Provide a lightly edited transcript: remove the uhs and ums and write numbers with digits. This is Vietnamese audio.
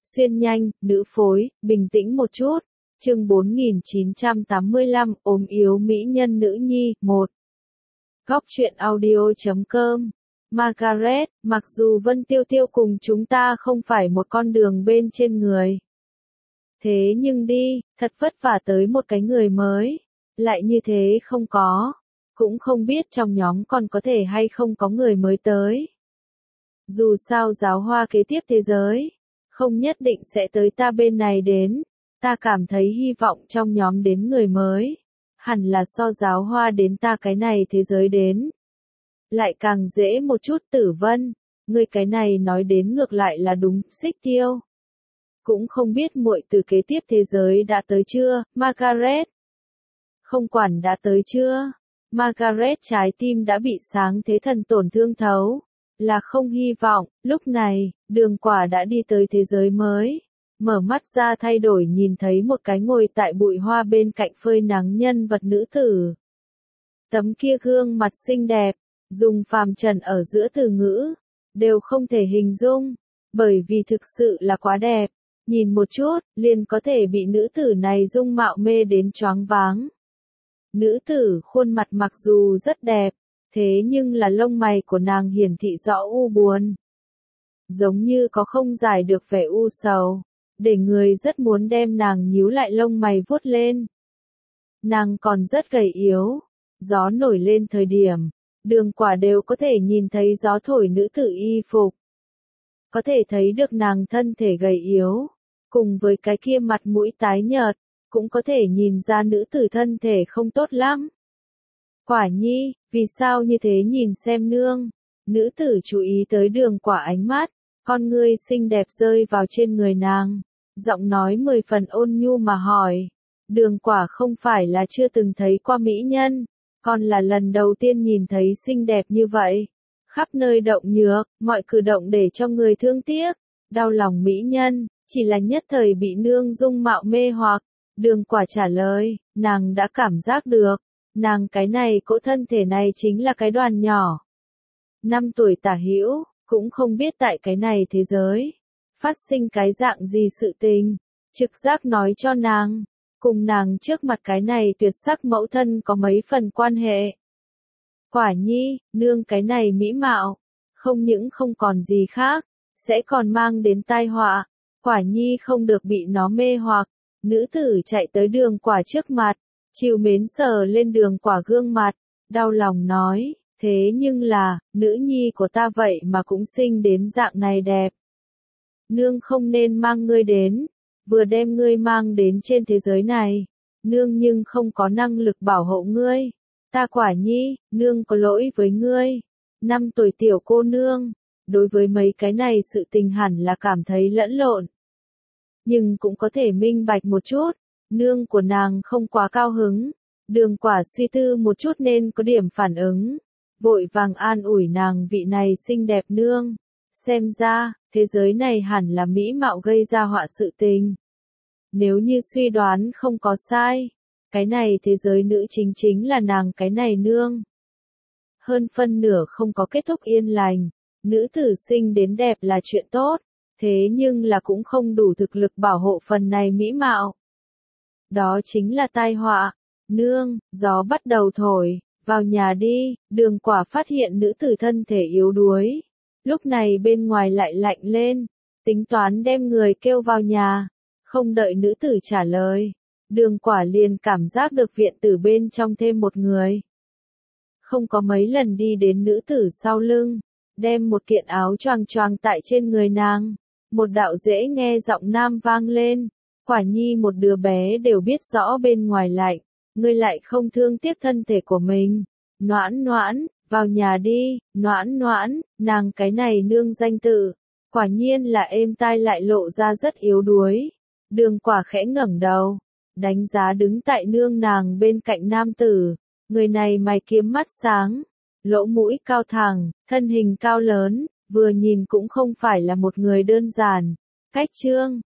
xuyên nhanh, nữ phối, bình tĩnh một chút. Chương 4985, ốm yếu mỹ nhân nữ nhi, 1. Góc truyện audio.com. Margaret, mặc dù Vân Tiêu Tiêu cùng chúng ta không phải một con đường bên trên người. Thế nhưng đi, thật vất vả tới một cái người mới. Lại như thế không có. Cũng không biết trong nhóm còn có thể hay không có người mới tới. Dù sao giáo hoa kế tiếp thế giới, không nhất định sẽ tới ta bên này đến. Ta cảm thấy hy vọng trong nhóm đến người mới, hẳn là so giáo hoa đến ta cái này thế giới đến. Lại càng dễ một chút. Tử Vân, ngươi cái này nói đến ngược lại là đúng. Xích Tiêu, cũng không biết muội từ kế tiếp thế giới đã tới chưa. Margaret, không quản đã tới chưa. Margaret trái tim đã bị sáng thế thần tổn thương thấu, là không hy vọng. Lúc này, Đường Quả đã đi tới thế giới mới. Mở mắt ra thay đổi nhìn thấy một cái ngồi tại bụi hoa bên cạnh phơi nắng nhân vật nữ tử. Tấm kia gương mặt xinh đẹp, dùng phàm trần ở giữa từ ngữ, đều không thể hình dung, bởi vì thực sự là quá đẹp. Nhìn một chút, liền có thể bị nữ tử này dung mạo mê đến choáng váng. Nữ tử khuôn mặt mặc dù rất đẹp, thế nhưng là lông mày của nàng hiển thị rõ u buồn. Giống như có không giải được vẻ u sầu, để người rất muốn đem nàng nhíu lại lông mày vuốt lên. Nàng còn rất gầy yếu, gió nổi lên thời điểm, Đường Quả đều có thể nhìn thấy gió thổi nữ tử y phục. Có thể thấy được nàng thân thể gầy yếu, cùng với cái kia mặt mũi tái nhợt, cũng có thể nhìn ra nữ tử thân thể không tốt lắm. Quả nhi, vì sao như thế nhìn xem nương? Nữ tử chú ý tới Đường Quả ánh mắt, con ngươi xinh đẹp rơi vào trên người nàng, giọng nói 10 phần ôn nhu mà hỏi. Đường Quả không phải là chưa từng thấy qua mỹ nhân, còn là lần đầu tiên nhìn thấy xinh đẹp như vậy. Khắp nơi động nhược, mọi cử động để cho người thương tiếc, đau lòng mỹ nhân, chỉ là nhất thời bị nương dung mạo mê hoặc. Đường Quả trả lời, nàng đã cảm giác được, nàng cái này cỗ thân thể này chính là cái đoàn nhỏ. 5 tuổi tả hữu, cũng không biết tại cái này thế giới, phát sinh cái dạng gì sự tình, trực giác nói cho nàng, cùng nàng trước mặt cái này tuyệt sắc mẫu thân có mấy phần quan hệ. Quả nhi, nương cái này mỹ mạo, không những không còn gì khác, sẽ còn mang đến tai họa. Quả nhi không được bị nó mê hoặc. Nữ tử chạy tới Đường Quả trước mặt, trìu mến sờ lên Đường Quả gương mặt, đau lòng nói, thế nhưng là, nữ nhi của ta vậy mà cũng sinh đến dạng này đẹp. Nương không nên mang ngươi đến, vừa đem ngươi mang đến trên thế giới này, nương nhưng không có năng lực bảo hộ ngươi. Ta Quả nhi, nương có lỗi với ngươi. 5 tuổi tiểu cô nương, đối với mấy cái này sự tình hẳn là cảm thấy lẫn lộn. Nhưng cũng có thể minh bạch một chút, nương của nàng không quá cao hứng. Đường Quả suy tư một chút nên có điểm phản ứng, vội vàng an ủi nàng vị này xinh đẹp nương. Xem ra, thế giới này hẳn là mỹ mạo gây ra họa sự tình. Nếu như suy đoán không có sai, cái này thế giới nữ chính là nàng cái này nương. Hơn phân nửa không có kết thúc yên lành, nữ tử sinh đến đẹp là chuyện tốt, thế nhưng là cũng không đủ thực lực bảo hộ phần này mỹ mạo. Đó chính là tai họa. Nương, gió bắt đầu thổi, vào nhà đi. Đường Quả phát hiện nữ tử thân thể yếu đuối. Lúc này bên ngoài lại lạnh lên, tính toán đem người kêu vào nhà. Không đợi nữ tử trả lời, Đường Quả liền cảm giác được viện tử bên trong thêm một người. Không có mấy lần đi đến nữ tử sau lưng, đem một kiện áo choàng choàng tại trên người nàng. Một đạo dễ nghe giọng nam vang lên, Quả nhi một đứa bé đều biết rõ bên ngoài lạnh, ngươi lại không thương tiếc thân thể của mình. Noãn Noãn, vào nhà đi. Noãn Noãn, nàng cái này nương danh tự, quả nhiên là êm tai lại lộ ra rất yếu đuối. Đường Quả khẽ ngẩng đầu, đánh giá đứng tại nương nàng bên cạnh nam tử, người này mày kiếm mắt sáng, lỗ mũi cao thẳng, thân hình cao lớn, vừa nhìn cũng không phải là một người đơn giản. Cách trương,